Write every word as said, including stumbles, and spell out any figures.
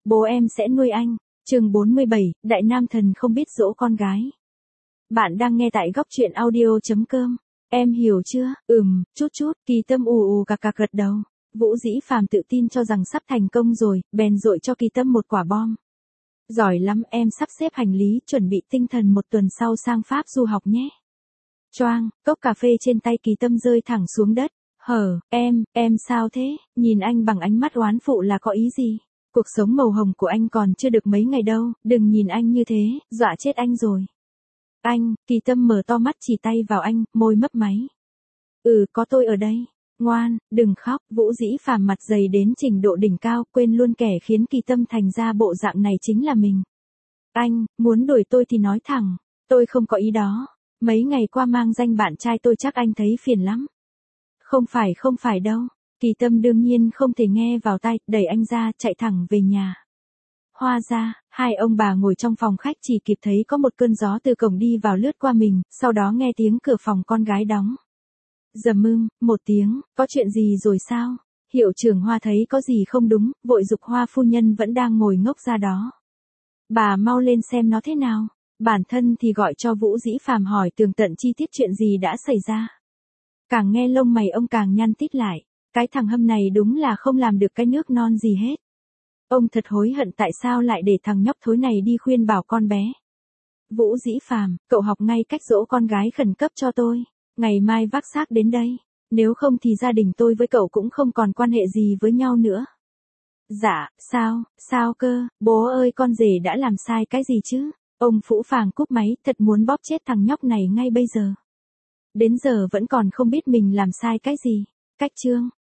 bố em sẽ nuôi anh. Chương bốn mươi bảy, Đại Nam Thần không biết dỗ con gái. Bạn đang nghe tại góc truyện audio chấm com. Em hiểu chưa? Ừm, chút chút, Kỳ Tâm ù ù cạc cạc gật đầu. Vũ Dĩ Phàm tự tin cho rằng sắp thành công rồi, bèn dội cho Kỳ Tâm một quả bom. Giỏi lắm, em sắp xếp hành lý, chuẩn bị tinh thần một tuần sau sang Pháp du học nhé. Choang, cốc cà phê trên tay Kỳ Tâm rơi thẳng xuống đất. Hở, em, em sao thế? Nhìn anh bằng ánh mắt oán phụ là có ý gì? Cuộc sống màu hồng của anh còn chưa được mấy ngày đâu, đừng nhìn anh như thế, dọa chết anh rồi. Anh, Kỳ Tâm mở to mắt chỉ tay vào anh, môi mấp máy. Ừ, có tôi ở đây. Ngoan, đừng khóc. Vũ Dĩ Phàm mặt dày đến trình độ đỉnh cao, quên luôn kẻ khiến Kỳ Tâm thành ra bộ dạng này chính là mình. Anh, muốn đuổi tôi thì nói thẳng, tôi không có ý đó. Mấy ngày qua mang danh bạn trai tôi chắc anh thấy phiền lắm. Không phải không phải đâu. Kỳ Tâm đương nhiên không thể nghe vào tai, đẩy anh ra, chạy thẳng về nhà. Hoa ra, hai ông bà ngồi trong phòng khách chỉ kịp thấy có một cơn gió từ cổng đi vào lướt qua mình, sau đó nghe tiếng cửa phòng con gái đóng. Dầm ưm, một tiếng, có chuyện gì rồi sao? Hiệu trưởng Hoa thấy có gì không đúng, vội giục Hoa phu nhân vẫn đang ngồi ngốc ra đó. Bà mau lên xem nó thế nào. Bản thân thì gọi cho Vũ Dĩ Phàm hỏi tường tận chi tiết chuyện gì đã xảy ra. Càng nghe lông mày ông càng nhăn tít lại. Cái thằng hâm này đúng là không làm được cái nước non gì hết. Ông thật hối hận tại sao lại để thằng nhóc thối này đi khuyên bảo con bé. Vũ Dĩ Phàm, cậu học ngay cách dỗ con gái khẩn cấp cho tôi. Ngày mai vác xác đến đây. Nếu không thì gia đình tôi với cậu cũng không còn quan hệ gì với nhau nữa. Dạ, sao, sao cơ, bố ơi con rể đã làm sai cái gì chứ? Ông phũ phàng cúp máy, thật muốn bóp chết thằng nhóc này ngay bây giờ. Đến giờ vẫn còn không biết mình làm sai cái gì. Cách chương,